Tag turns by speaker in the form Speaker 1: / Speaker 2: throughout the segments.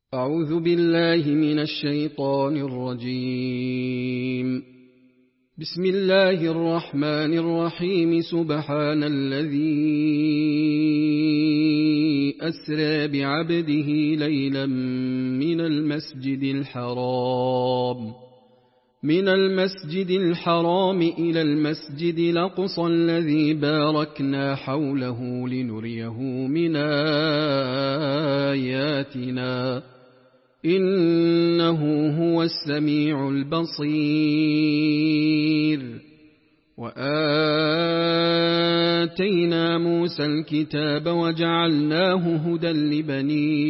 Speaker 1: أعوذ بالله من الشيطان الرجيم. بسم الله الرحمن الرحيم. سبحان الذي أسرى بعبده ليلا من المسجد الحرام إلى المسجد الأقصى الذي باركنا حوله لنريه من آياتنا إنه هو السميع البصير. وآتينا موسى الكتاب وجعلناه هدى لبني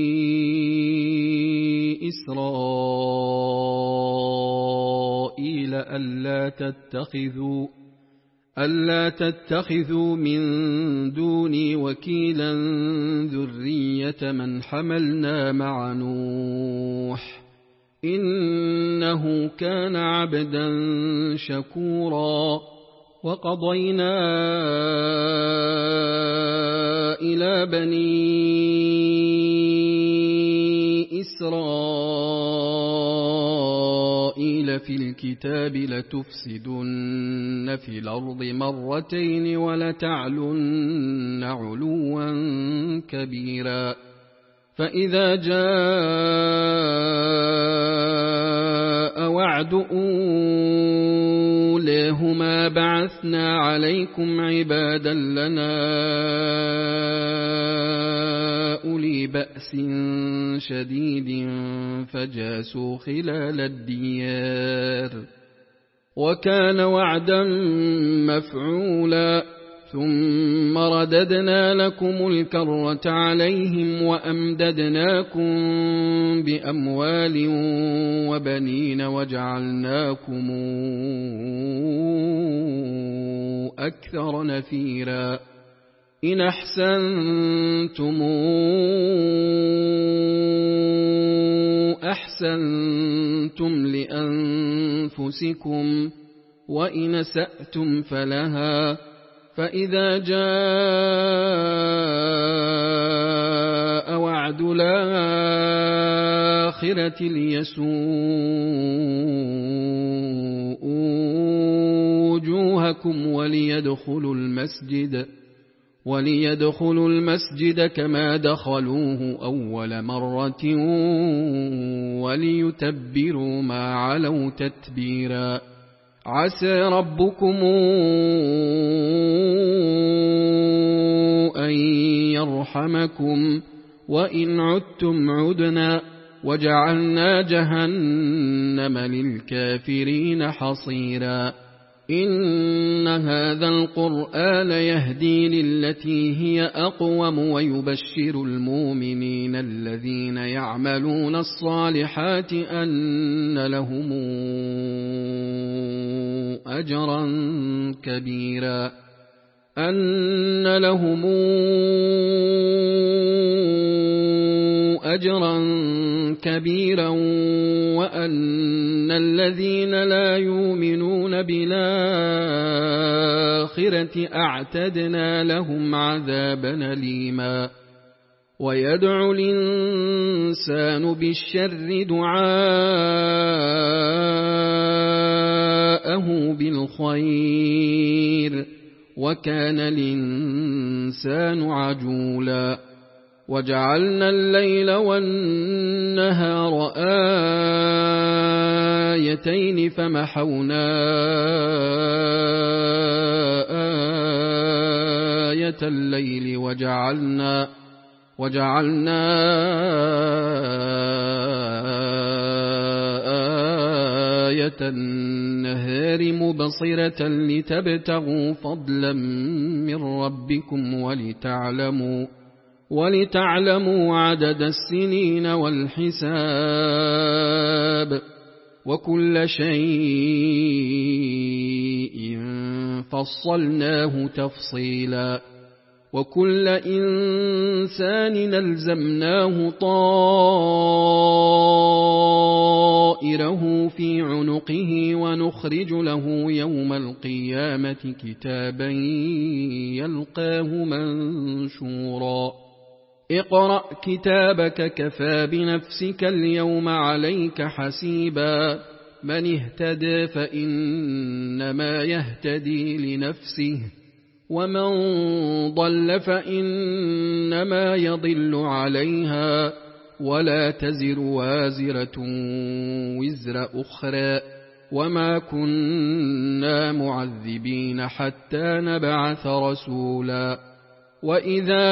Speaker 1: إسرائيل ألا تتخذوا من دوني وكيلا ذرية من حملنا مع نوح إنه كان عبدا شكورا. وقضينا إلى بني إسرائيل في الكتاب لتفسدن في الأرض مرتين ولتعلن علوا كبيرا. فإذا جاء وعد أولاهما بعثنا عليكم عبادا لنا أولي بأس شديد فجاسوا خلال الديار وكان وعدا مفعولا. ثم رددنا لكم الكرة عليهم وأمددناكم بأموال وبنين وجعلناكم أكثر نفيرا. إن أحسنتم لأنفسكم وإن أسأتم فلها. فإذا جاء وعد الآخرة ليسوءوا وجوهكم وليدخلوا المسجد كما دخلوه أول مرة وليتبروا ما علوا تتبيرا. عسى ربكم أن يرحمكم وإن عدتم عدنا وجعلنا جهنم للكافرين حصيرا. إن هذا القرآن يهدي للتي هي أقوم ويبشر المؤمنين الذين يعملون الصالحات أن لهم أجرا كبيرا وأن الذين لا يؤمنون بالآخرة أعتدنا لهم عذابا أليما. ويدعو الإنسان بالشر دعاءه بالخير وكان الإنسان عجولا. وجعلنا الليل والنهار آيتين فمحونا آية الليل وجعلنا آية النهار مبصرة لتبتغوا فضلا من ربكم ولتعلموا عدد السنين والحساب وكل شيء فصلناه تفصيلا. وكل إنسان نلزمناه طائره في عنقه ونخرج له يوم القيامة كتابا يلقاه منشورا. اقرأ كتابك كفى بنفسك اليوم عليك حسيبا من اهتدى فإنما يهتدي لنفسه ومن ضل فإنما يضل عليها ولا تزر وازرة وزر أخرى وما كنا معذبين حتى نبعث رسولا وإذا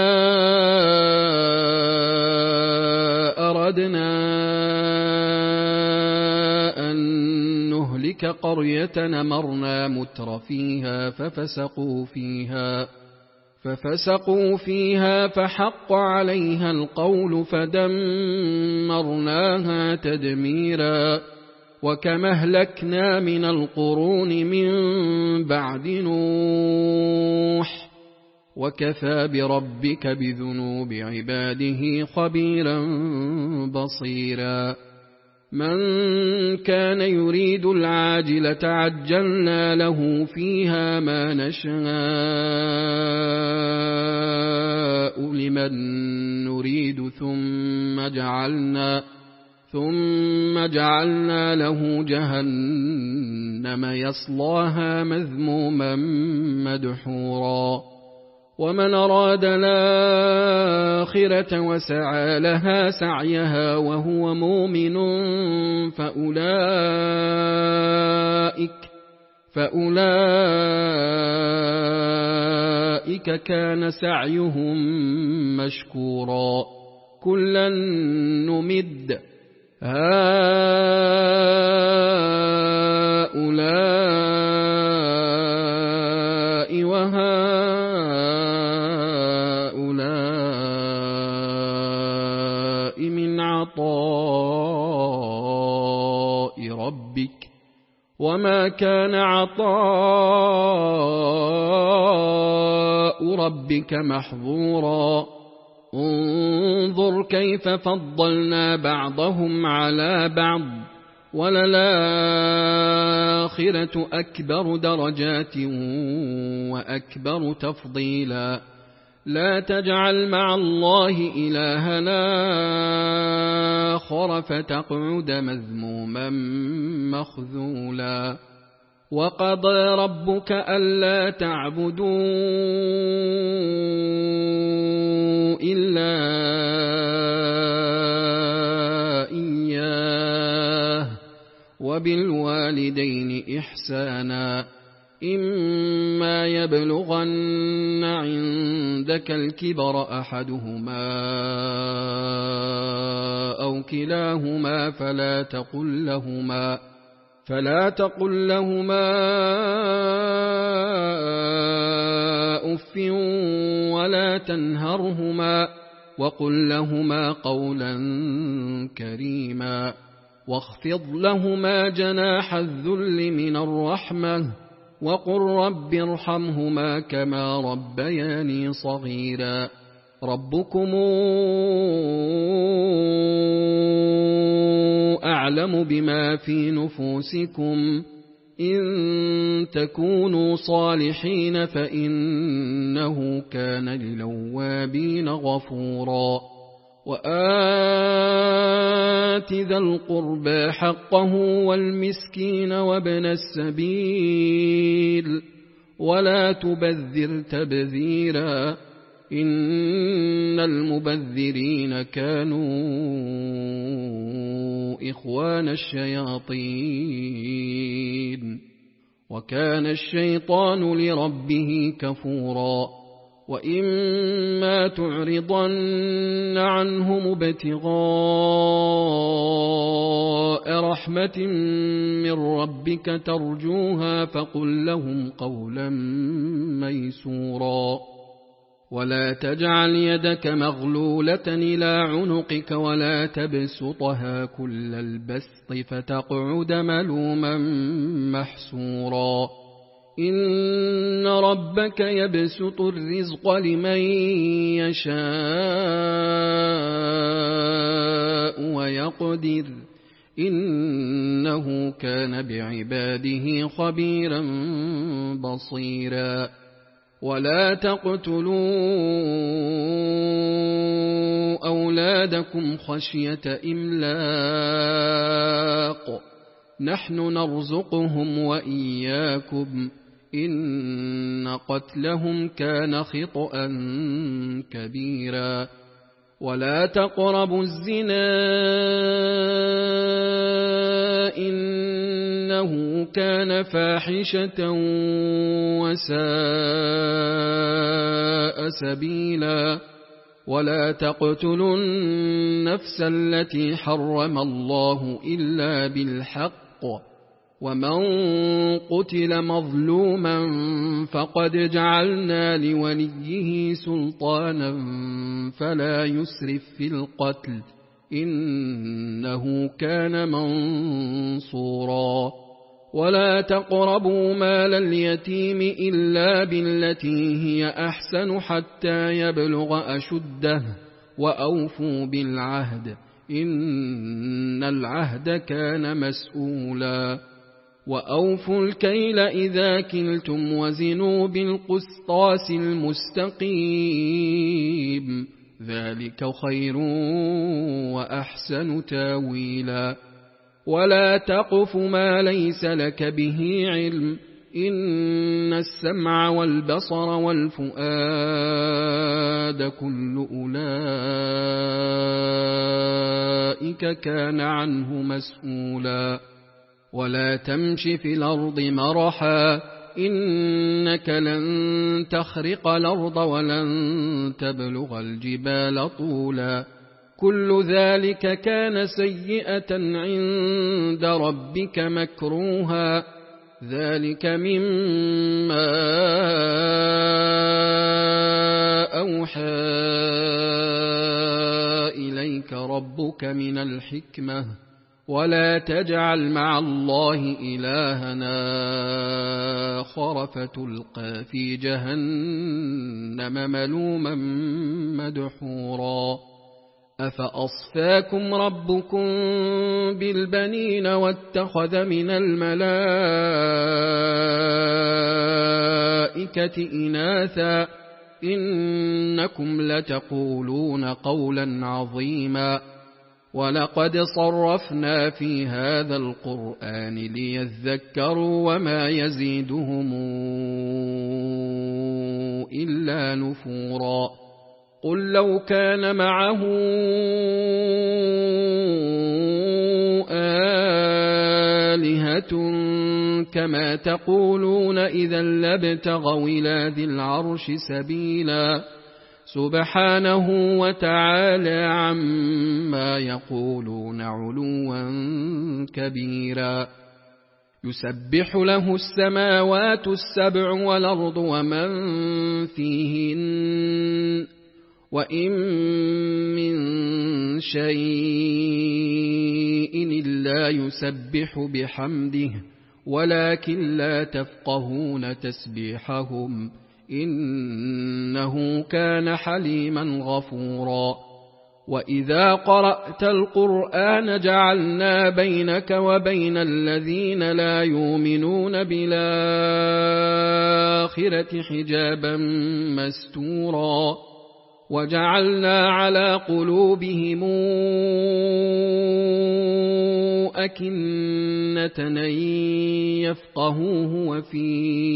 Speaker 1: أردنا أن نهلك قرية أمرنا متر فيها ففسقوا فيها فحق عليها القول فدمرناها تدميرا وكما أهلكنا من القرون من بعد نوح وكفى بربك بذنوب عباده خبيرا بصيرا من كان يريد العاجلة عجلنا له فيها ما نشاء لمن نريد ثم جعلنا له جهنم يصلاها مذموما مدحورا ومن أراد الآخرة وسعى لها سعيها وهو مؤمن فأولئك كان سعيهم مشكورا كلا نمد هؤلاء وهؤلاء من عطاء ربك وما كان عطاء ربك محظورا انظر كيف فضلنا بعضهم على بعض وللآخرة أكبر درجات وأكبر تفضيلا لا تجعل مع الله إلهنا آخر فتقعد مذموما مخذولا وقضى ربك ألا تعبدوا إلا إياه وبالوالدين إحسانا إما يبلغن عندك الكبر أحدهما أو كلاهما فلا تقل لهما أف ولا تنهرهما وقل لهما قولا كريما واخفض لهما جناح الذل من الرحمة وقل رب ارحمهما كما ربياني صغيرا ربكم أعلم بما في نفوسكم إن تكونوا صالحين فإنه كان للأوابين غفورا وآت ذا القربى حقه والمسكين وابن السبيل ولا تبذر تبذيرا إن المبذرين كانوا إخوان الشياطين وكان الشيطان لربه كفورا وإما تعرضن عنهم ابتغاء رحمة من ربك ترجوها فقل لهم قولا ميسورا ولا تجعل يدك مغلولة إلى عنقك ولا تبسطها كل البسط فتقعد ملوما محسورا إن ربك يبسط الرزق لمن يشاء ويقدر إنه كان بعباده خبيرا بصيرا ولا تقتلوا أولادكم خشية إملاق نحن نرزقهم وإياكم إن قتلهم كان خطأ كبيرا ولا تقربوا الزنا إنه كان فاحشة وساء سبيلا ولا تقتلوا النفس التي حرم الله إلا بالحق ومن قتل مظلوما فقد جعلنا لوليه سلطانا فلا يسرف في القتل إنه كان منصورا ولا تقربوا مال اليتيم إلا بالتي هي أحسن حتى يبلغ أشده وأوفوا بالعهد إن العهد كان مسؤولا وأوفوا الكيل إذا كلتم وزنوا بالقسطاس المستقيم ذلك خير وأحسن تاويلا ولا تقف ما ليس لك به علم إن السمع والبصر والفؤاد كل أولئك كان عنه مسؤولا ولا تمش في الأرض مرحا إنك لن تخرق الأرض ولن تبلغ الجبال طولا كل ذلك كان سيئة عند ربك مكروها ذلك مما أوحى إليك ربك من الحكمة ولا تجعل مع الله إلهنا آخر فتلقى في جهنم ملوما مدحورا أفأصفاكم ربكم بالبنين واتخذ من الملائكة إناثا إنكم لتقولون قولا عظيما ولقد صرفنا في هذا القرآن ليذكروا وما يزيدهم إلا نفورا قل لو كان معه آلهة كما تقولون إذا لابتغوا إلى ذي العرش سبيلا سبحانه وتعالى عما يقولون علوا كبيرا يسبح له السماوات السبع والأرض ومن فيهن وإن من شيء إلا يسبح بحمده ولكن لا تفقهون تسبيحهم إنه كان حليما غفورا وإذا قرأت القرآن جعلنا بينك وبين الذين لا يؤمنون بالآخرة حجابا مستورا وجعلنا على قلوبهم أكنة أن يفقهوه وفي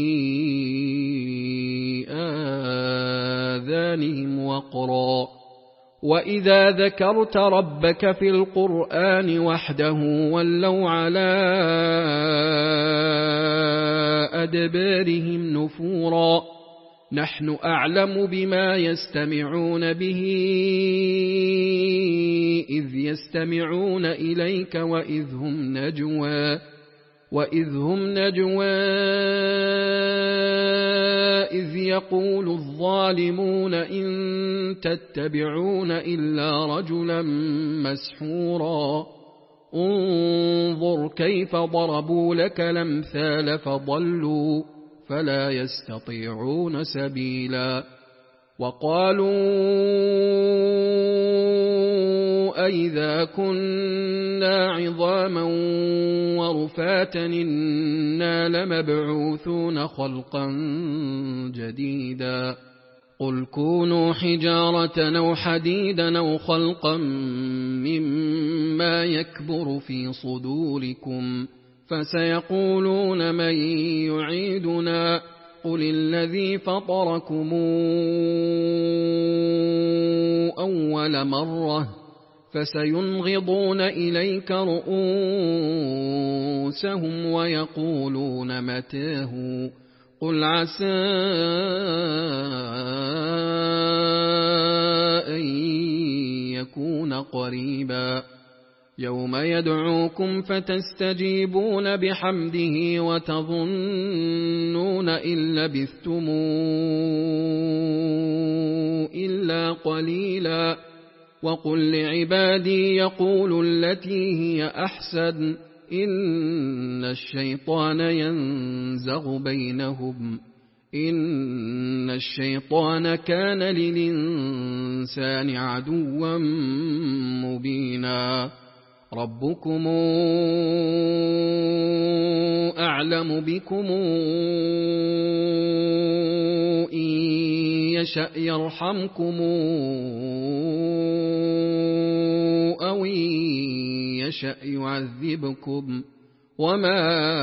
Speaker 1: آذانهم وقرا وإذا ذكرت ربك في القرآن وحده ولوا على أدبارهم نفورا نحن أعلم بما يستمعون به إذ يستمعون إليك وإذ هم نجوى إذ يقول الظالمون إن تتبعون إلا رجلا مسحورا انظر كيف ضربوا لك الأمثال فضلوا فلا يستطيعون سبيلا وقالوا أَإِذَا كُنَّا عِظَامًا وَرُفَاتًا إِنَّا لَمَبْعُوثُونَ خَلْقًا جَدِيدًا قُلْ كُونُوا حِجَارَةً أَوْ حَدِيدًا أَوْ خَلْقًا مِّمَّا يَكْبُرُ فِي صُدُورِكُمْ فَسَيَقُولُونَ مَن يُعِيدُنَا قُلِ الَّذِي فَطَرَكُمْ أَوَّلَ مَرَّةٍ فَسَيُنْغِضُونَ إِلَيْكَ رُءُوسَهُمْ وَيَقُولُونَ مَتَىٰ هُوَ قُلْ عَسَىٰ أَن يَكُونَ قَرِيبًا يَوْمَ يَدْعُوكُمْ فَتَسْتَجِيبُونَ بِحَمْدِهِ وَتَظُنُّونَ إِن لَّبِثْتُمْ إِلَّا قَلِيلًا وَقُل لِّعِبَادِي يَقُولُوا الَّتِي هِيَ أَحْسَنُ إِنَّ الشَّيْطَانَ يَنزَغُ بَيْنَهُمْ إِنَّ الشَّيْطَانَ كَانَ لِلْإِنسَانِ عَدُوًّا مُّبِينًا رَبُّكُمْ أَعْلَمُ بِكُمْ إِن يَشَأْ يَرْحَمْكُمْ أَوْ إِن يَشَأْ يُعَذِّبْكُمْ وَمَا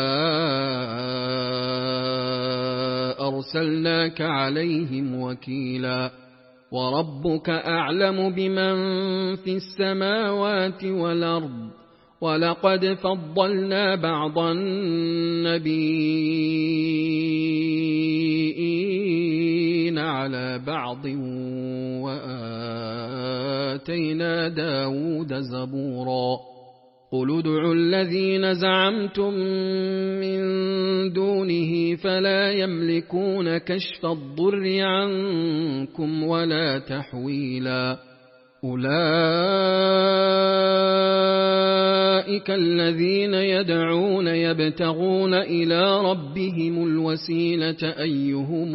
Speaker 1: أَرْسَلْنَاكَ عَلَيْهِمْ وَكِيلًا وَرَبُّكَ أَعْلَمُ بِمَن فِي السَّمَاوَاتِ وَالْأَرْضِ وَلَقَدْ فَضَّلْنَا بَعْضَ النَّبِيِّينَ عَلَى بَعْضٍ وَآتَيْنَا دَاوُودَ زَبُورًا قُلِ ادْعُوا الَّذِينَ زَعَمْتُم مِّن دُونِهِ فَلَا يَمْلِكُونَ كَشْفَ الضُّرِّ عَنكُمْ وَلَا تَحْوِيلًا أُولَئِكَ الَّذِينَ يَدْعُونَ يَبْتَغُونَ إِلَىٰ رَبِّهِمُ الْوَسِيلَةَ أَيُّهُمْ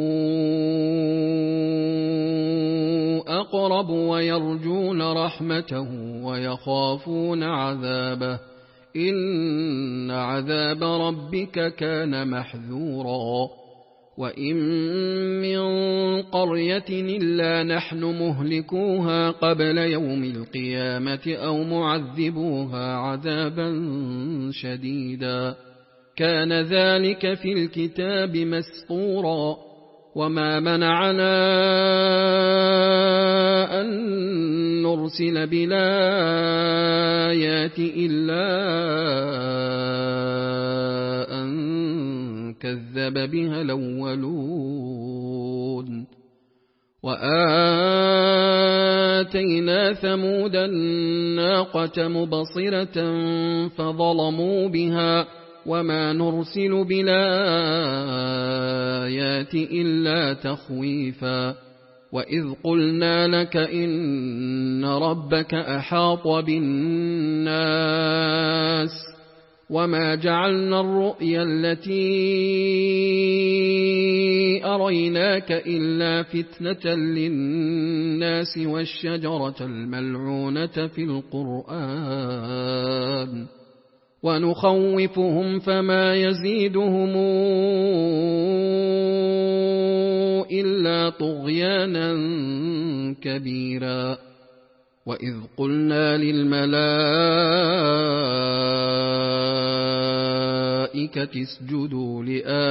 Speaker 1: أَقْرَبُ وَيَرْجُونَ رَحْمَتَهُ وَيَخَافُونَ عَذَابَهُ إِنَّ عَذَابَ رَبِّكَ كَانَ مَحْذُورًا وَإِن مِّن قَرْيَةٍ إِلَّا نَحْنُ مُهْلِكُوهَا قَبْلَ يَوْمِ الْقِيَامَةِ أَوْ مُعَذِّبُوهَا عَذَابًا شَدِيدًا كَانَ ذَلِكَ فِي الْكِتَابِ مَسْطُورًا وَمَا مَنَعَنَا أَن نُّرْسِلَ بِالْآيَاتِ إِلَّا أَن كَذَّبَ بِهَا الْأَوَّلُونَ وَآتَيْنَا ثَمُودَ النَّاقَةَ مُبْصِرَةً فَظَلَمُوا بِهَا وَمَا نُرْسِلُ بِالْآيَاتِ إِلَّا تَخْوِيفًا وَإِذْ قُلْنَا لَكَ إِنَّ رَبَّكَ أَحَاطَ بِالنَّاسِ وَمَا جَعَلْنَا الرُّؤْيَا الَّتِي أَرَيْنَاكَ إِلَّا فِتْنَةً لِّلنَّاسِ وَالشَّجَرَةَ الْمَلْعُونَةَ فِي الْقُرْآنِ وَنُخَوِّفُهُمْ فَمَا يَزِيدُهُمْ إِلَّا طُغْيَانًا كَبِيرًا وَإِذْ قُلْنَا لِلْمَلَائِكَةِ اسْجُدُوا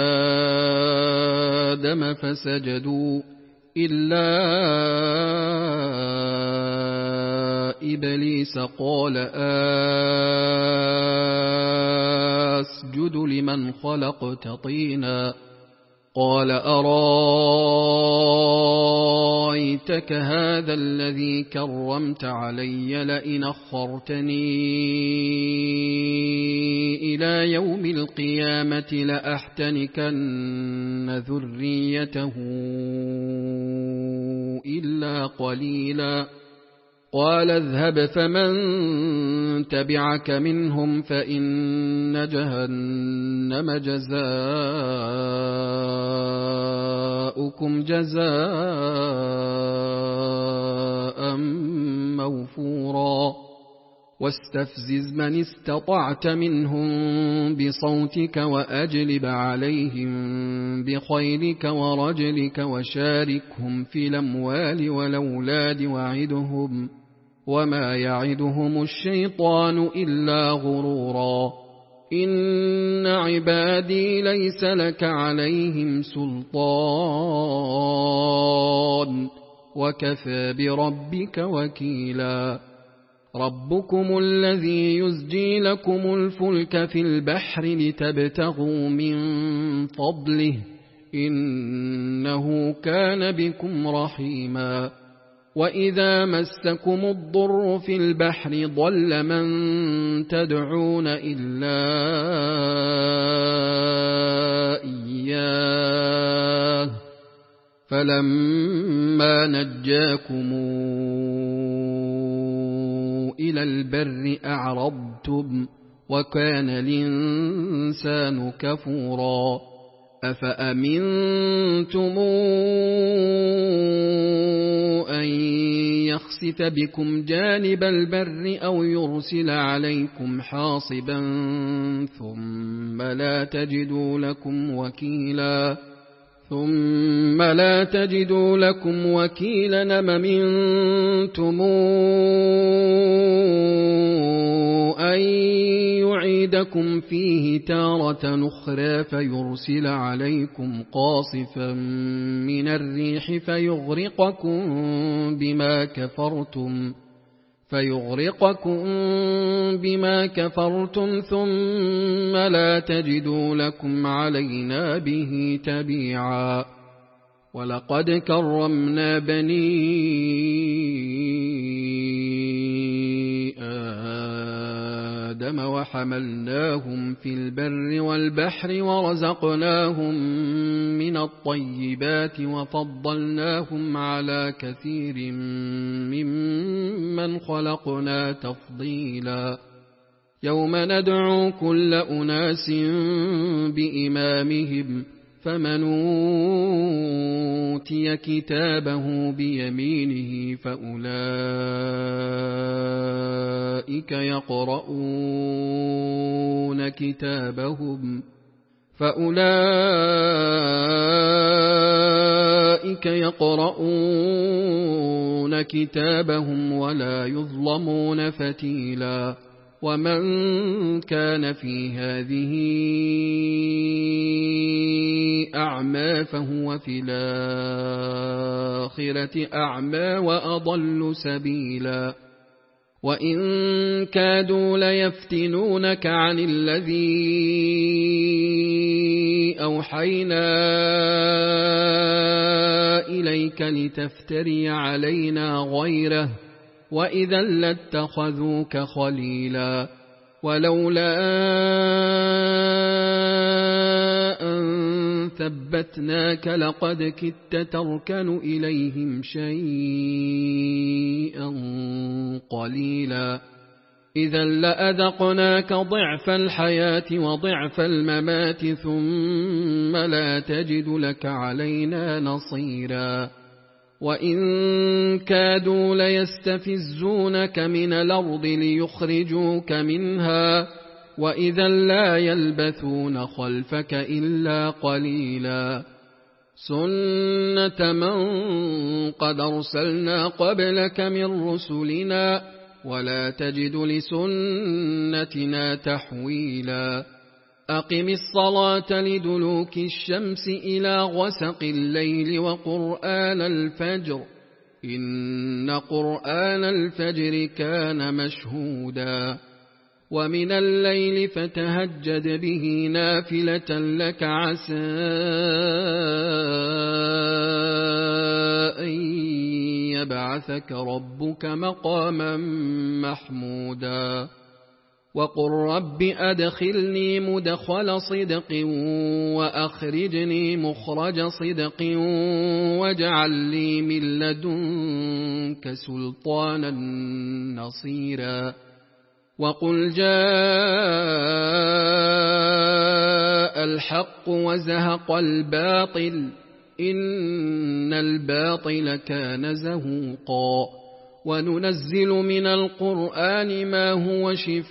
Speaker 1: لِآدَمَ فَسَجَدُوا إِلَّا إِبْلِيسَ قَالَ أَسْجُدُ لِمَنْ خَلَقْتَ طِينًا قَالَ أَرَأَيْتَكَ هَٰذَا الَّذِي كَرَّمْتَ عَلَيَّ لَئِنْ أَخَّرْتَنِي إِلَىٰ يَوْمِ الْقِيَامَةِ لَأَحْتَنِكَنَّ ذُرِّيَّتَهُ إِلَّا قَلِيلًا قَالَ اذْهَبْ فَمَن تَبِعَكَ مِنْهُمْ فَإِنَّ جَهَنَّمَ جَزَاؤُكُمْ جَزَاءً مَّوْفُورًا واستفزز من استطعت منهم بصوتك وأجلب عليهم بخيلك ورجلك وشاركهم في الأموال والأولاد وعدهم وما يعدهم الشيطان إلا غرورا إن عبادي ليس لك عليهم سلطان وكفى بربك وكيلا ربكم الذي يزجي لكم الفلك في البحر لتبتغوا من فضله إنه كان بكم رحيما وإذا مسكم الضر في البحر ضل من تدعون إلا إياه فلما نجاكم إلى البر أعرضتم وكان الإنسان كفورا أفأمنتم أن يخسف بكم جانب البر أو يرسل عليكم حاصبا ثم لا تجدوا لكم وكيلا أم أمنتم أن يعيدكم فيه تارة أخرى فيرسل عليكم قاصفا من الريح فيغرقكم بما كفرتم ثم لا تجدوا لكم علينا به تبيعا ولقد كرمنا بني آدم وحملناهم في البر والبحر ورزقناهم من الطيبات وفضلناهم على كثير ممن خلقنا تفضيلا يوم ندعو كل أناس بإمامهم فمن أوتي كتابه بيمينه فأولئك يقرؤون كتابهم ولا يظلمون فتيلا ومن كان في هذه أعمى فهو في الآخرة أعمى وأضل سبيلا وإن كادوا ليفتنونك عن الذي أوحينا إليك لتفتري علينا غيره وإذا لاتخذوك خليلا ولولا أن ثبتناك لقد كدت تركن إليهم شيئا قليلا إذا لأذقناك ضعف الحياة وضعف الممات ثم لا تجد لك علينا نصيرا وإن كادوا ليستفزونك من الأرض ليخرجوك منها وإذا لا يلبثون خلفك إلا قليلا سنة من قد أرسلنا قبلك من رسلنا ولا تجد لسنتنا تحويلا أقم الصلاة لدلوك الشمس إلى غسق الليل وقرآن الفجر إن قرآن الفجر كان مشهودا ومن الليل فتهجد به نافلة لك عسى أن يبعثك ربك مقاما محمودا وقل رب أدخلني مدخل صدق وأخرجني مخرج صدق واجعل لي من لدنك سلطانا نصيرا وقل جاء الحق وزهق الباطل إن الباطل كان زهوقا وننزل من القرآن ما هو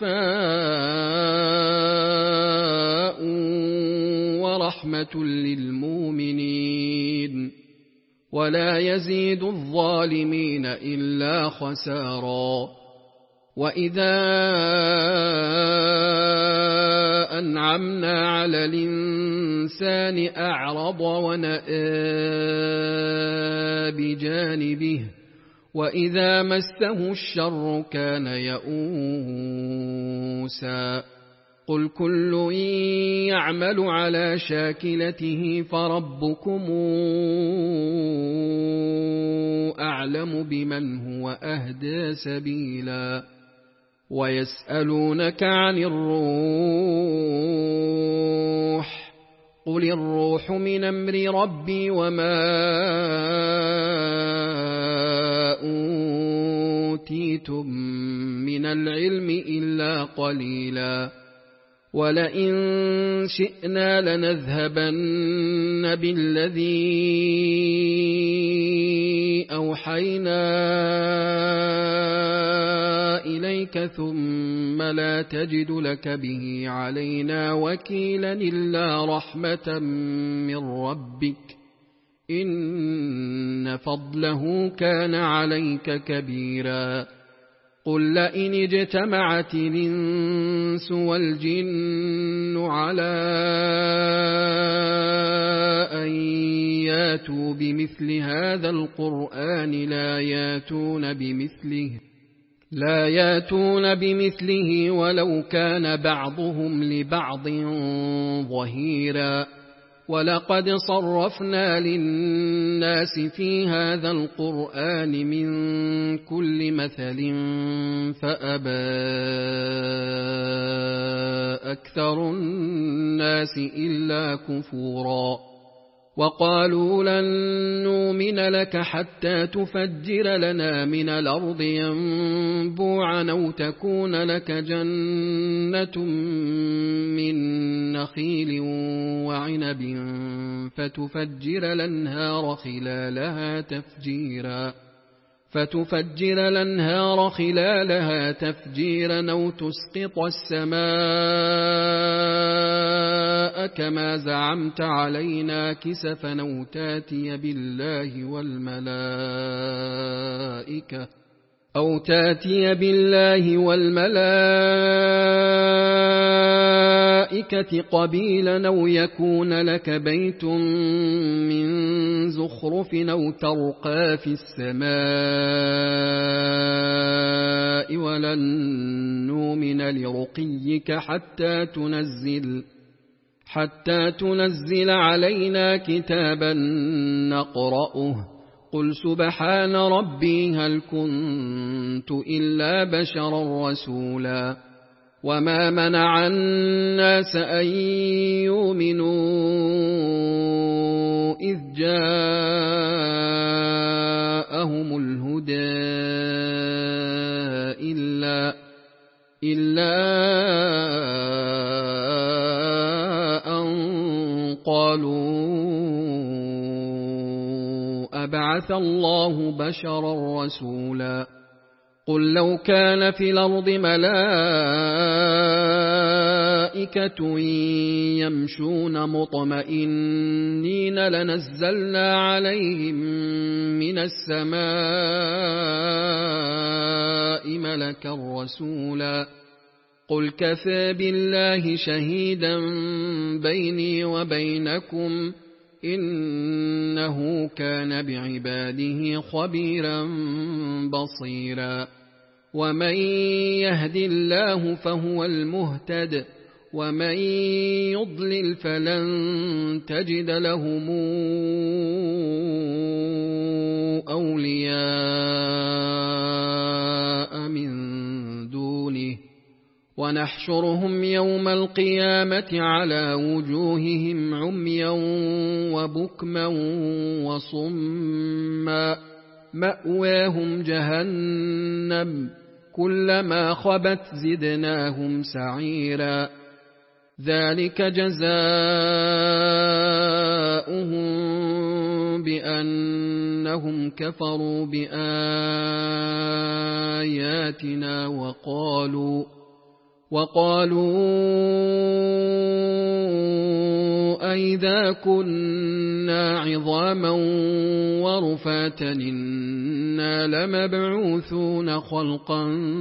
Speaker 1: شفاء ورحمة للمؤمنين ولا يزيد الظالمين إلا خسارا. وإذا أنعمنا على الإنسان أعرض ونأى بجانبه وإذا مسه الشر كان يئوسا. قل كل يعمل على شاكلته فربكم أعلم بمن هو أهدى سبيلا. ويسألونك عن الروح قل الروح من أمر ربي وما أوتيتم من العلم إلا قليلا. ولئن شئنا لنذهبن بالذي أوحينا إليك ثم لا تجد لك به علينا وكيلا إلا رحمة من ربك إن فضله كان عليك كبيرا. قل لئن اجتمعت الإنس والجن على أن ياتوا بمثل هذا القرآن لا ياتون بمثله ولو كان بعضهم لبعض ظهيرا. ولقد صرفنا للناس في هذا القرآن من كل مثل فأبى أكثر الناس إلا كفورا. وقالوا لن نؤمن لك حتى تفجر لنا من الأرض ينبوعا أو تكون لك جنة من نخيل وعنب فتفجر الأنهار خلالها تفجيرا أو تسقط السماء كما زعمت علينا كسفا أو تاتي بالله والملائكة قبيلا أو يكون لك بيت من زخرف أو ترقى في السماء ولن نؤمن لرقيك حتى تنزل علينا كتابا نقرأه. قل سبحان ربي هل كنت إلا بشرا رسولا. وما منع الناس أن يؤمنوا إذ جاءهم الهدى إلا أن قالوا أبعث الله بشرا رسولا. قل لو كان في الأرض ملائكة يمشون مطمئنين لنزلنا عليهم من السماء ملكا رسولا. قل كفى بالله شهيدا بيني وبينكم إنه كان بعباده خبيرا بصيرا. ومن يهد الله فهو المهتد ومن يضلل فلن تجد لهم أولياء من دونه ونحشرهم يوم القيامة على وجوههم عميا وبكما وصما مأواهم جهنم كلما خبت زدناهم سعيرا. ذلك جزاؤهم بأنهم كفروا بآياتنا وقالوا أئذا كنا عظاما ورفاتا إنا لمبعوثون خلقا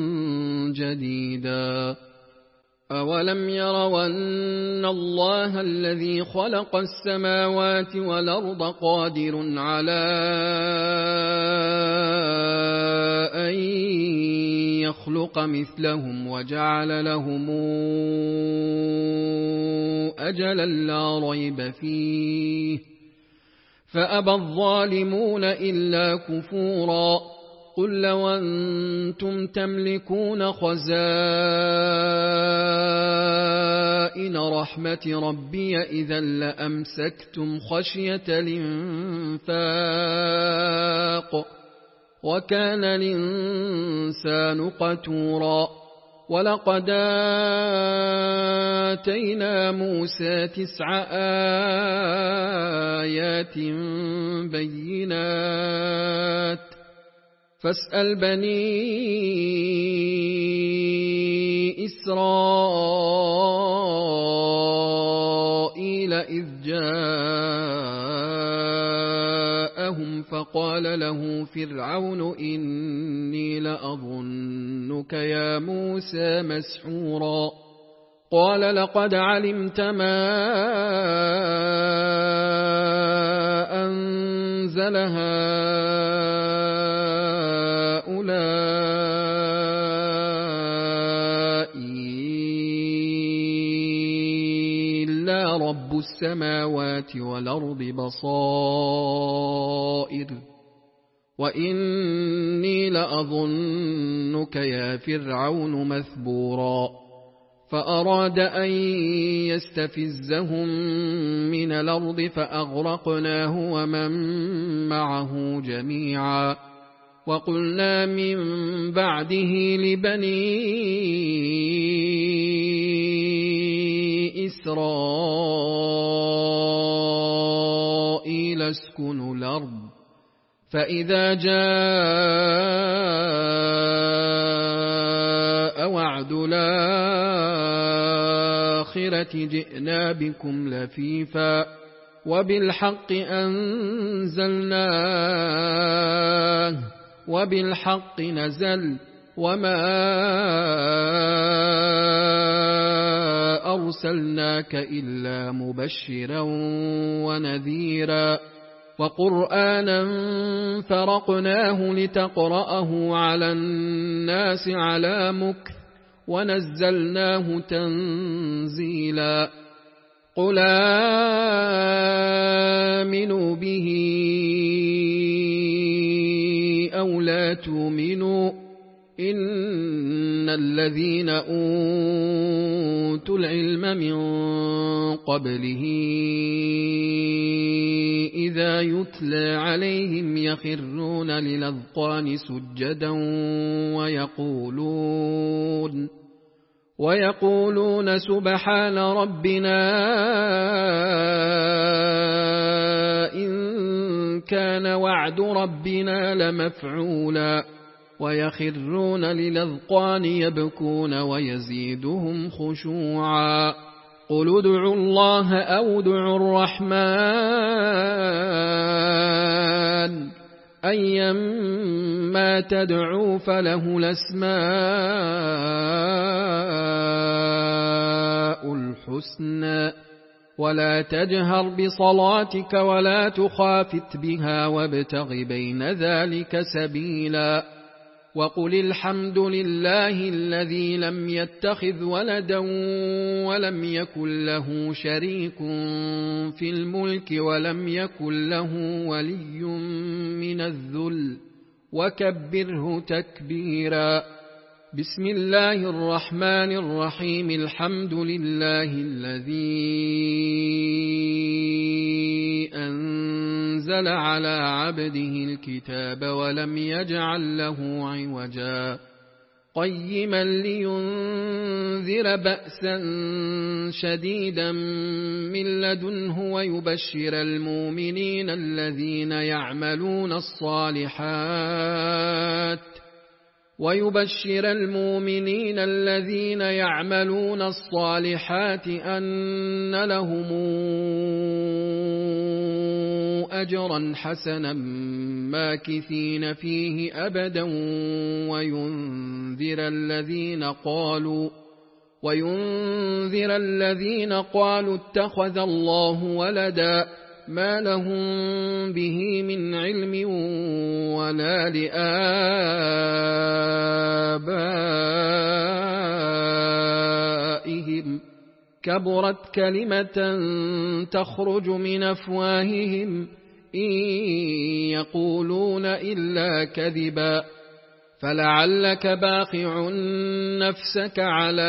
Speaker 1: جديدا أولم يروا أن الله الذي خلق السماوات والأرض قادر على أن يخلق مثلهم وجعل لهم أجلا لا ريب فيه فأبى الظالمون إلا كفورا قل لو أنتم تملكون خزائن رحمة ربي إذا لأمسكتم خشية الإنفاق وكان الإنسان قتورا ولقد آتينا موسى 9 آيات بينات فاسأل بني إسرائيل إذ جاءهم فقال له فرعون إني لأظنك يا موسى مسحورا قال لقد علمت ما أنزل إلا رب السماوات والأرض بصائر وإني لأظنك يا فرعون مثبورا فأراد أن يستفزهم من الأرض فأغرقناه ومن معه جميعا وقلنا من بعده لبني إسرائيل اسكنوا الأرض فإذا جاء وعد الآخرة جئنا بكم لفيفا وبالحق أنزلناه وبالحق نزل وما أرسلناك إلا مبشرا ونذيرا وقرآنا فرقناه لتقرأه على الناس على مكث ونزلناه تنزيلا قل آمنوا به أو لا تؤمنوا إن الذين أوتوا العلم من قبله إذا يتلى عليهم يخرون للأذقان سجدا ويقولون سبحان ربنا إن كان وعد ربنا لمفعولا ويخرون للأذقان يبكون ويزيدهم خشوعا قل ادعوا الله أو ادعوا الرحمن أيما تدعوا فله الأسماء الحسنى ولا تجهر بصلاتك ولا تخافت بها وابتغ بين ذلك سبيلا وقل الحمد لله الذي لم يتخذ ولدا ولم يكن له شريك في الملك ولم يكن له ولي من الذل وكبره تكبيرا بسم الله الرحمن الرحيم الحمد لله الذي أنزل على عبده الكتاب ولم يجعل له عوجا قيما لينذر لينذر بأسا شديدا من لدنه ويبشر المؤمنين الذين يعملون الصالحات أن لهم أجرا حسنا ماكثين فيه أبدا وينذر الذين قالوا اتخذ الله ولدا ما لهم به من علم ولا لآبائهم كبرت كلمة تخرج من أفواههم إن يقولون إلا كذبا فلعلك باخع نفسك على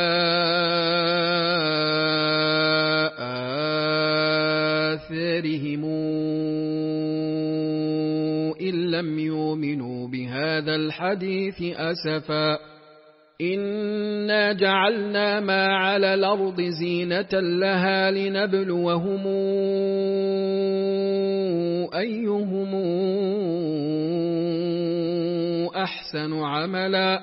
Speaker 1: آثارهم إن لم يؤمنوا بهذا الحديث أسفا إنا جعلنا ما على الأرض زينة لها لنبلوهم أيهم أحسن عملا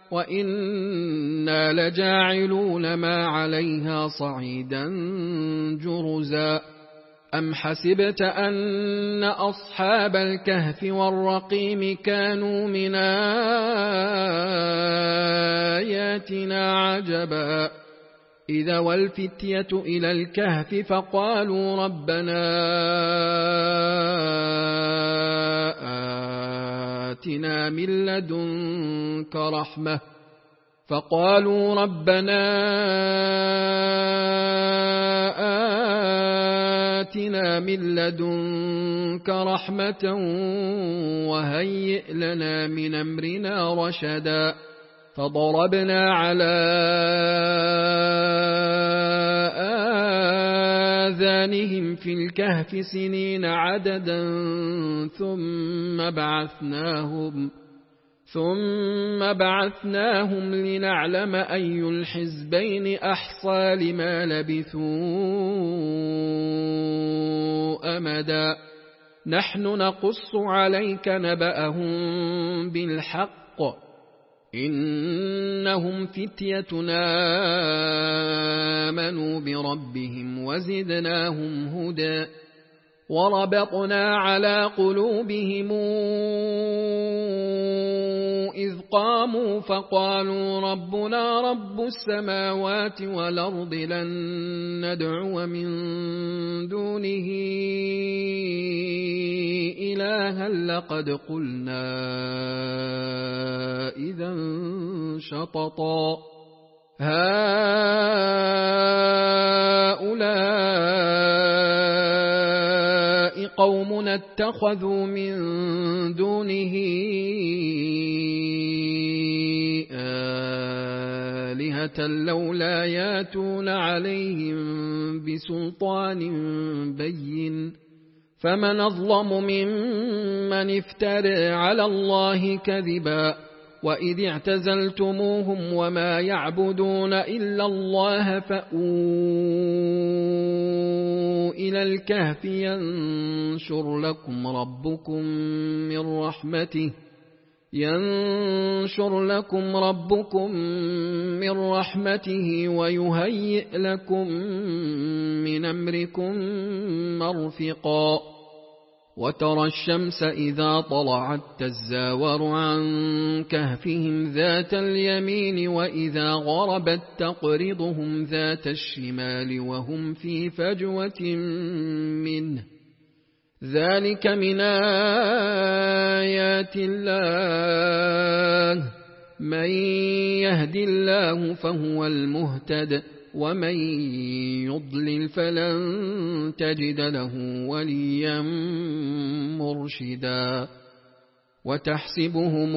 Speaker 1: وإنا لجاعلون ما عليها صعيدا جرزا أم حسبت أن أصحاب الكهف والرقيم كانوا من آياتنا عجبا إذا والفتية إلى الكهف فقالوا ربنا آتنا من لدنك رحمة وهيئ لنا من أمرنا رشدا فضربنا على آذانهم في الكهف سنين عددا ثم بعثناهم لنعلم أي الحزبين أحصى لما لبثوا أمدا نحن نقص عليك نبأهم بالحق إنهم فتيتنا آمنوا بربهم وزدناهم هدى وربطنا على قلوبهم إذ قاموا فقالوا ربنا رب السماوات والأرض لن ندعو من دونه إلها لقد قلنا إذا شططا هؤلاء قومنا اتخذوا من دونه آلهة لولا ياتون عليهم بسلطان بين فمن أظلم ممن افترى على الله كذبا وإذ اعتزلتموهم وما يعبدون إلا الله فأووا إلى الكهف ينشر لكم ربكم من رحمته ويهيئ لكم من أمركم مرفقا وترى الشمس إذا طلعت تزاور عن كهفهم ذات اليمين وإذا غربت تقرضهم ذات الشمال وهم في فجوة منه ذلك من آيات الله من يهد الله فهو المهتد ومن يضلل فلن تجد له وليا مرشدا وتحسبهم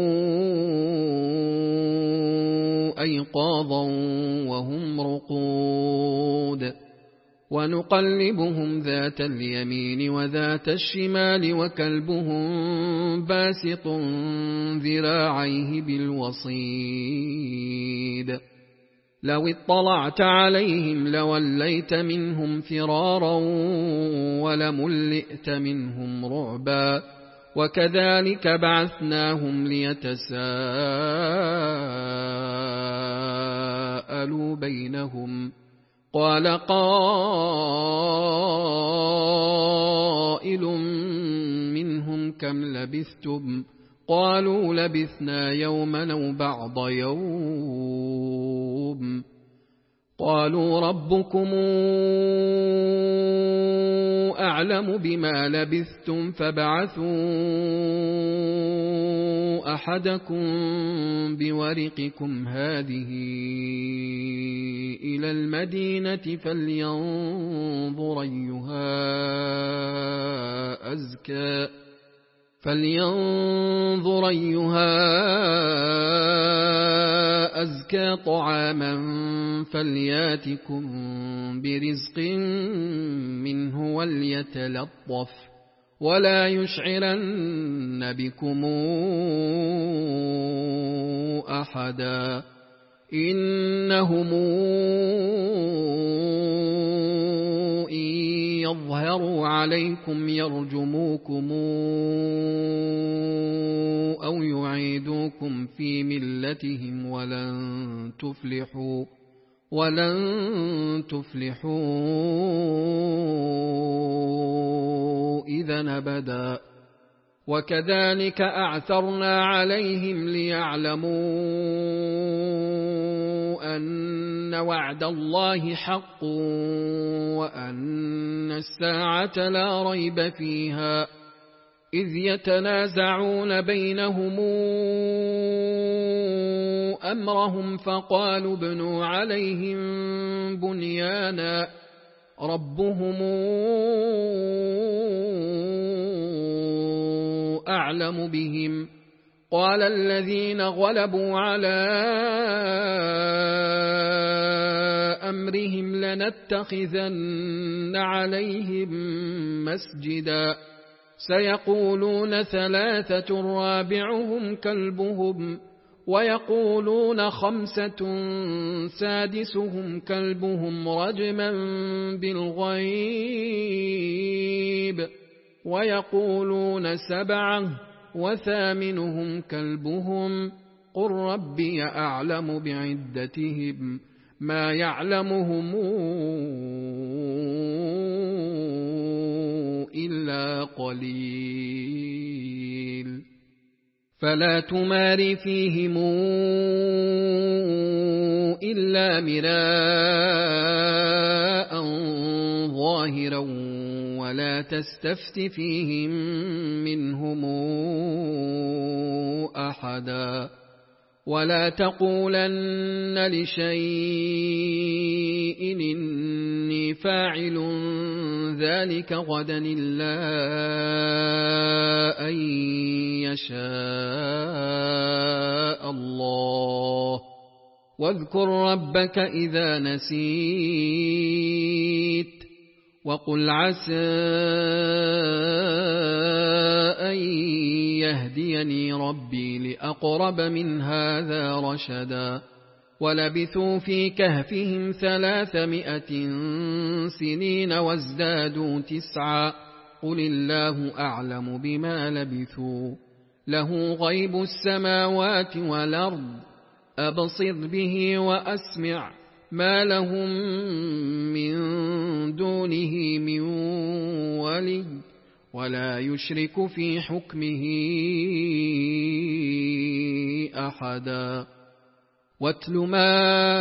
Speaker 1: أيقاظا وهم رقود ونقلبهم ذات اليمين وذات الشمال وكلبهم باسط ذراعيه بالوصيد لو اطلعت عليهم لوليت منهم فرارا ولملئت منهم رعبا وكذلك بعثناهم ليتساءلوا بينهم قال قائل منهم كم لبثتم قالوا لبثنا يوما أو بعض يوم قالوا ربكم أعلم بما لبثتم فابعثوا أحدكم بورقكم هذه إلى المدينة فلينظر أيها أزكى طعاما فلياتكم برزق منه وليتلطف ولا يشعرن بكم أحدا إنهم إن يظهروا عليكم يرجموكم أو يعيدوكم في ملتهم ولن تفلحوا إذا أبدا وكذلك أعثرنا عليهم ليعلموا أن وعد الله حق وأن الساعة لا ريب فيها إذ يتنازعون بينهم أمرهم فقالوا ابنوا عليهم بنيانا ربهم أعلم بهم قال الذين غلبوا على أمرهم لنتخذن عليهم مسجدا سيقولون 3 رابعهم كلبهم ويقولون 5 سادسهم كلبهم رجما بالغيب ويقولون 7 وثامنهم كلبهم قل ربي أعلم بعدتهم ما يعلمهم إلا قليل فلا تمار فيهم إلا مراء ظاهرا ولا تستفت فيهم منهم أحدا ولا تقولن لشيء إني فاعل ذلك غدا إلا أن يشاء الله واذكر ربك إذا نسيت وقل عسى أن يهديني ربي لأقرب من هذا رشدا ولبثوا في كهفهم 300 سنين وازدادوا 9 قل الله أعلم بما لبثوا له غيب السماوات والأرض أبصر به وأسمع ما لهم من دونه من ولي ولا يشرك في حكمه أحدا واتل ما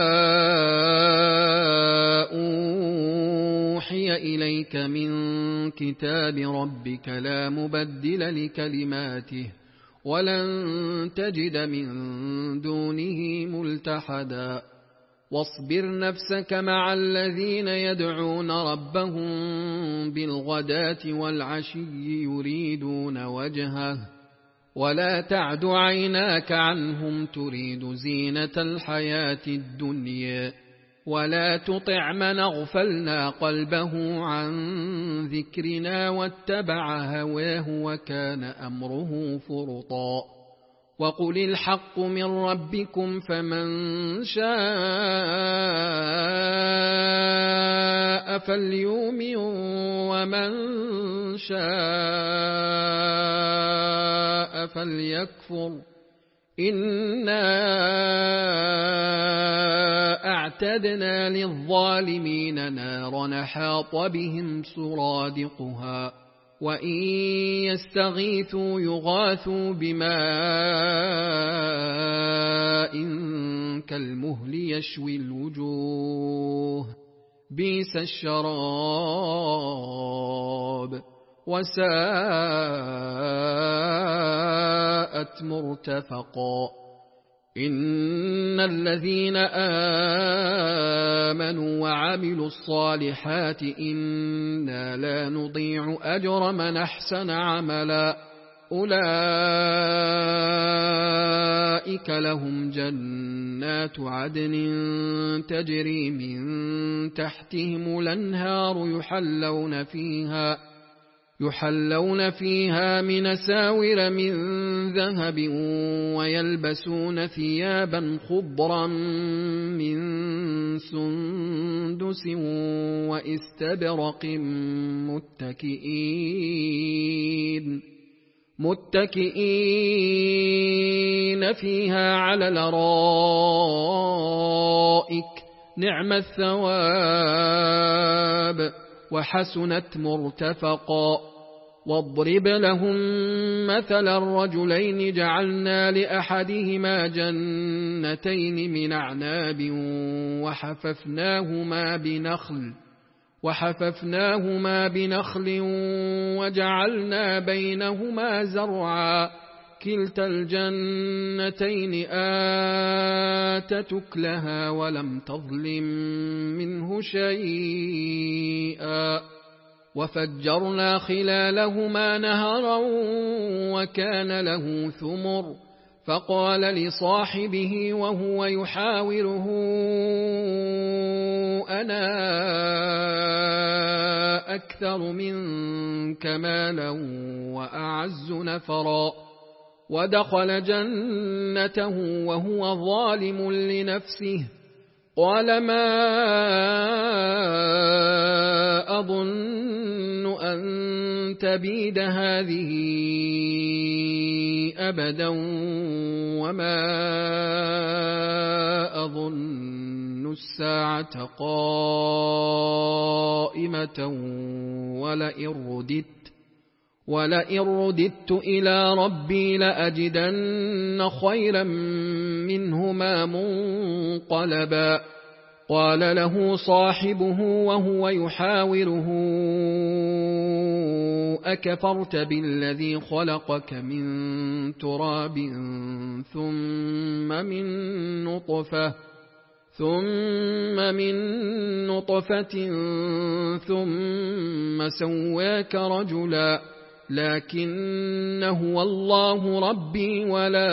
Speaker 1: أوحي إليك من كتاب ربك لا مبدل لكلماته ولن تجد من دونه ملتحدا واصبر نفسك مع الذين يدعون ربهم بالغداة والعشي يريدون وجهه ولا تعد عيناك عنهم تريد زينة الحياة الدنيا ولا تطع من أغفلنا قلبه عن ذكرنا واتبع هواه وكان أمره فرطا وقل الحق من ربكم فمن شاء فليؤمن ومن شاء فليكفر إنا أعتدنا للظالمين نارا حاط بهم سرادقها وإن يستغيثوا يغاثوا بماء كالمهل يشوي الوجوه بئس الشراب وساءت مرتفقا إن الذين آمنوا وعملوا الصالحات إنا لا نضيع أجر من أحسن عملا أولئك لهم جنات عدن تجري من تحتهم الأنهار يحلون فيها من ساور من ذهب ويلبسون ثيابا خضرا من سندس واستبرق متكئين فيها على الأرائك نعم الثواب وحسنت مرتفقا واضرب لهم مثل الرجلين جعلنا لأحدهما جنتين من أعناب وحففناهما بنخل وجعلنا بينهما زرعا كلتا الجنتين آتت أكلها ولم تظلم منه شيئا وفجرنا خلالهما نهرا وكان له ثمر فقال لصاحبه وهو يحاوره أنا أكثر منك مالا وأعز نفرا ودخل جنته وهو ظالم لنفسه قال ما أظن أن تبيد هذه أبدا وما أظن الساعة قائمة ولئن رددت إلى ربي لأجدن خيرا منهما منقلبا قال له صاحبه وهو يحاوره أكفرت بالذي خلقك من تراب ثم من نطفة ثم سواك رجلا لكن هو الله ربي ولا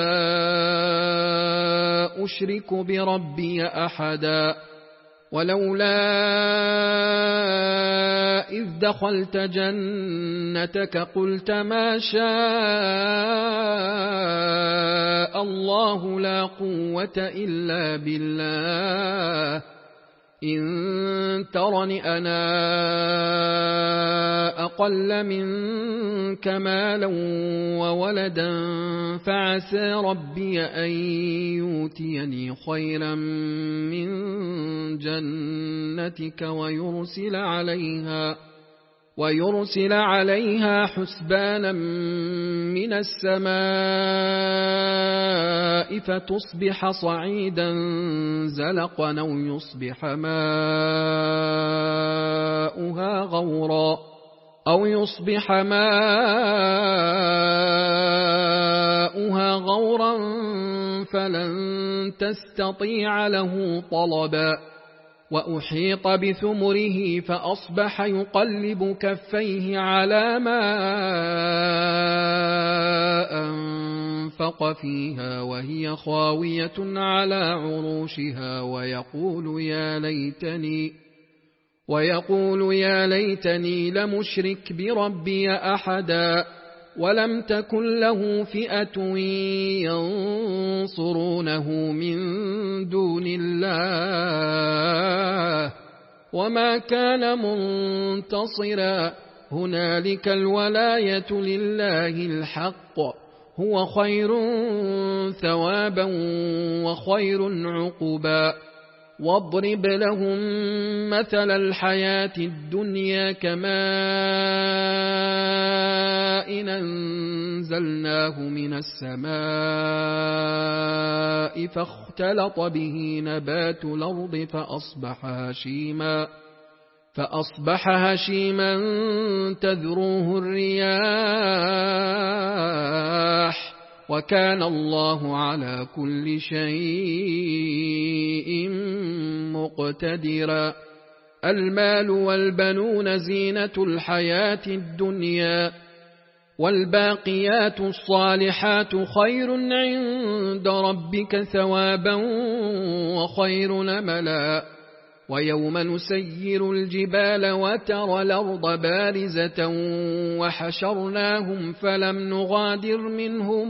Speaker 1: أشرك بربي أحدا ولولا إذ دخلت جنتك قلت ما شاء الله لا قوة إلا بالله إن ترني أنا أقل منك مالا وولدا فعسى ربي أن يؤتيني خيرا من جنتك ويرسل عليها حسبانا من السماء فتصبح صعيدا زلقا أو يصبح ماؤها غورا فلن تستطيع له طلبا وأحيط بثمره فأصبح يقلب كفيه على ما أنفق فيها وهي خاوية على عروشها ويقول يا ليتني لمشرك بربي أحدا ولم تكن له فئة ينصرونه من دون الله وما كان منتصرا هنالك الولاية لله الحق هو خير ثوابا وخير عقبا واضرب لهم مثل الحياة الدنيا كماء إن أنزلناه من السماء فاختلط به نبات الأرض فأصبح هشيما تذروه الرياح وكان الله على كل شيء مقتدرا المال والبنون زينة الحياة الدنيا والباقيات الصالحات خير عند ربك ثوابا وخير نملا ويوم نسير الجبال وترى الأرض بارزة وحشرناهم فلم نغادر منهم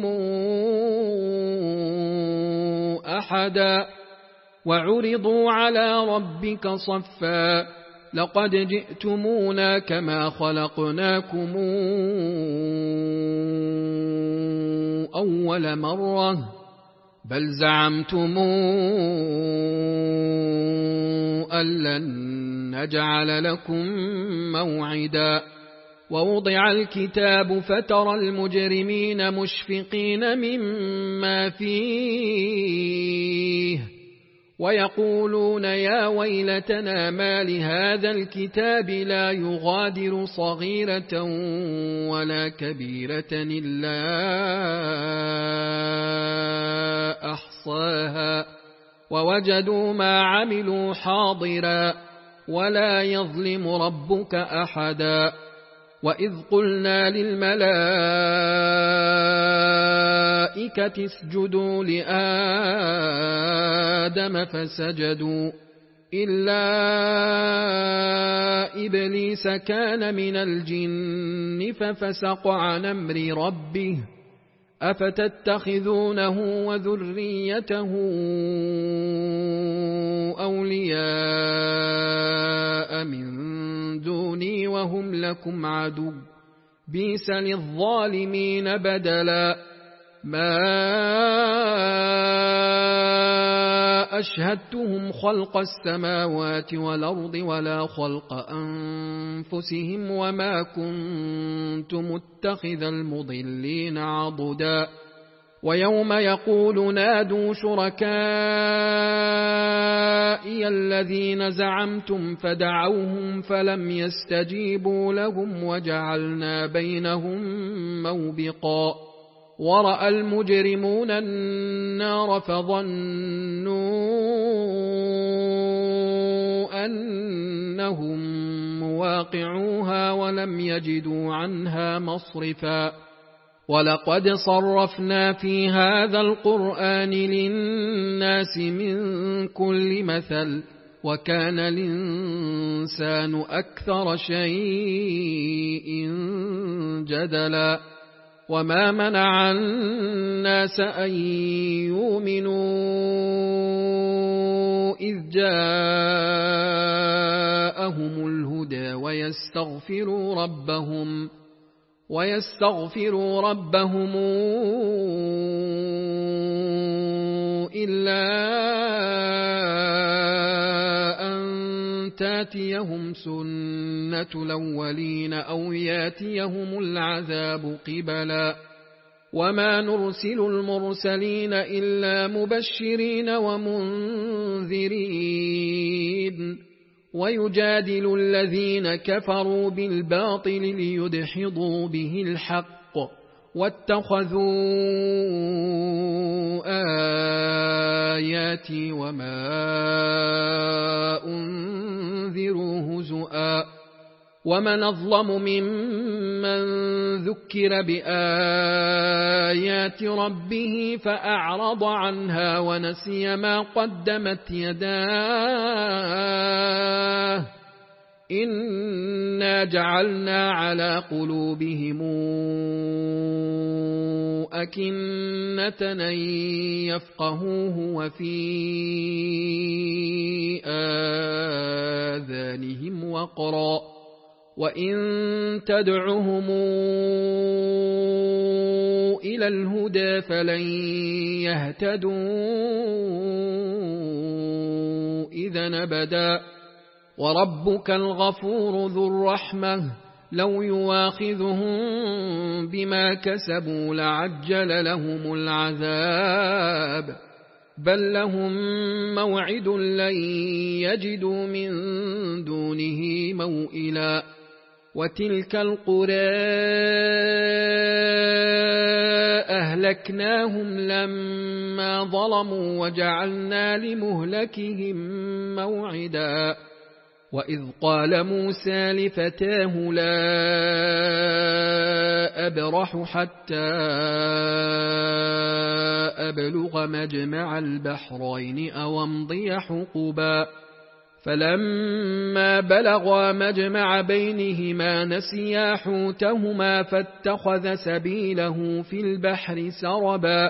Speaker 1: أحدا وعرضوا على ربك صفا لقد جئتمونا كما خلقناكم أول مرة بل زعمتم أن لن نجعل لكم موعدا ووضع الكتاب فترى المجرمين مشفقين مما فيه ويقولون يا ويلتنا ما لهذا الكتاب لا يغادر صغيرة ولا كبيرة إلا أحصاها ووجدوا ما عملوا حاضرا ولا يظلم ربك أحدا وإذ قلنا للملائكة اسجدوا لآدم فسجدوا إلا إبليس كان من الجن ففسق عن أمر ربه أفتتخذونه وذريته أولياء من دوني وهم لكم عدو بئس للظالمين بدلا ما أشهدتهم خلق السماوات والأرض ولا خلق أنفسهم وما كنت متخذ المضلين عضدا ويوم يقول نادوا شركائي الذين زعمتم فدعوهم فلم يستجيبوا لهم وجعلنا بينهم موبقا ورأى المجرمون النار فظنوا أنهم مواقعوها ولم يجدوا عنها مصرفا ولقد صرفنا في هذا القرآن للناس من كل مثل وكان الإنسان أكثر شيء جدلا وما منع الناس أن يؤمنوا إذ جاءهم الهدى ويستغفروا ربهم إلا أن تاتيهم سنة الأولين أو ياتيهم العذاب قبلا وما نرسل المرسلين إلا مبشرين ومنذرين ويجادل الذين كفروا بالباطل ليدحضوا به الحق واتخذوا آياتي وما أنذروا هزؤا ومن أظلم ممن ذكر بآيات ربه فأعرض عنها ونسي ما قدمت يداه إنا جعلنا على قلوبهم أكنة أن يفقهوه وفي فقرا وإن تدعهم إلى الهدى فلن يهتدوا إذا أبدا وربك الغفور ذو الرحمة لو يواخذهم بما كسبوا لعجل لهم العذاب بل لهم موعد لن يجدوا من دونه موئلا وتلك القرى أهلكناهم لما ظلموا وجعلنا لمهلكهم موعدا وإذ قال موسى لفتاه لا أبرح حتى أبلغ مجمع البحرين أو أمضي حقبا فلما بلغا مجمع بينهما نسيا حوتهما فاتخذ سبيله في البحر سربا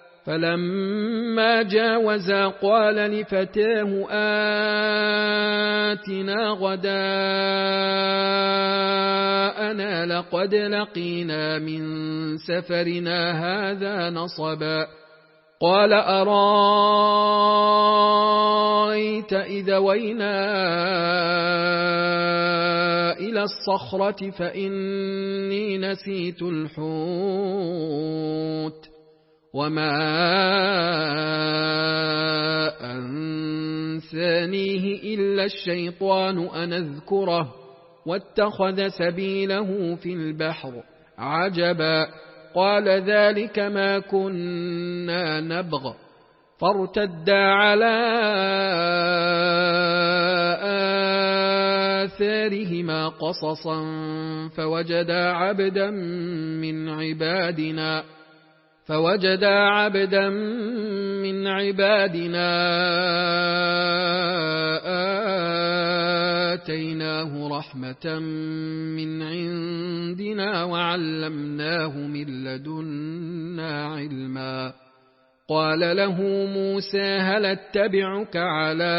Speaker 1: فلما جاوزا قال لفتاه آتنا غداءنا لقد لقينا من سفرنا هذا نصبا قال أرأيت إذا وينا إلى الصخرة فإني نسيت الحوت وما أنسانيه إلا الشيطان أن أذكره واتخذ سبيله في البحر عجبا قال ذلك ما كنا نبغ فارتدا على آثارهما قصصا فوجدا عبدا من عبادنا آتيناه رحمة من عندنا وعلمناه من لدنا علما قال له موسى هل اتبعك على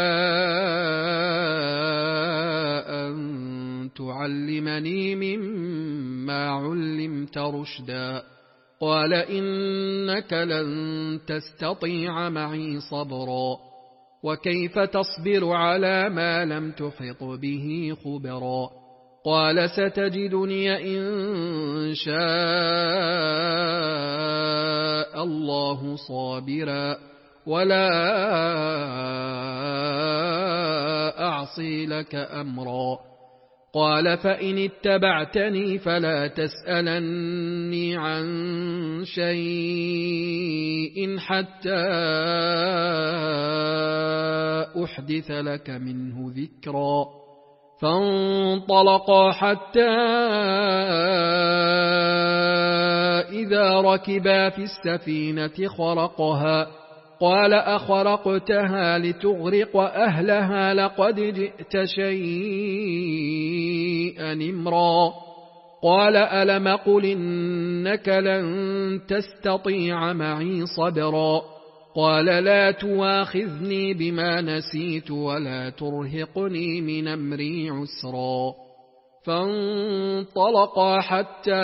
Speaker 1: أن تعلمني مما علمت رشدا قال إنك لن تستطيع معي صبرا وكيف تصبر على ما لم تحط به خبرا قال ستجدني إن شاء الله صابرا ولا أعصي لك أمرا قال فإن اتبعتني فلا تسألني عن شيء حتى أحدث لك منه ذكرا فانطلقا حتى إذا ركبا في السفينة خرقها قال أخرقتها لتغرق أهلها لقد جئت شيئا إمرا قال ألم قل إنك لن تستطيع معي صبرا قال لا تواخذني بما نسيت ولا ترهقني من أمري عسرا فانطلقا حتى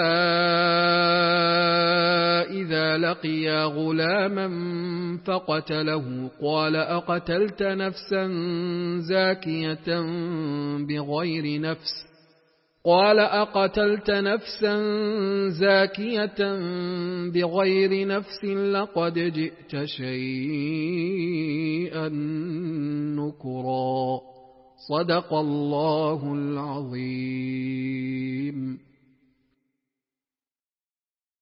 Speaker 1: إذا لقيا غلاما فقتله قال أقتلت نفسا زاكية بغير نفس لقد جئت شيئا نكرا صدق الله العظيم.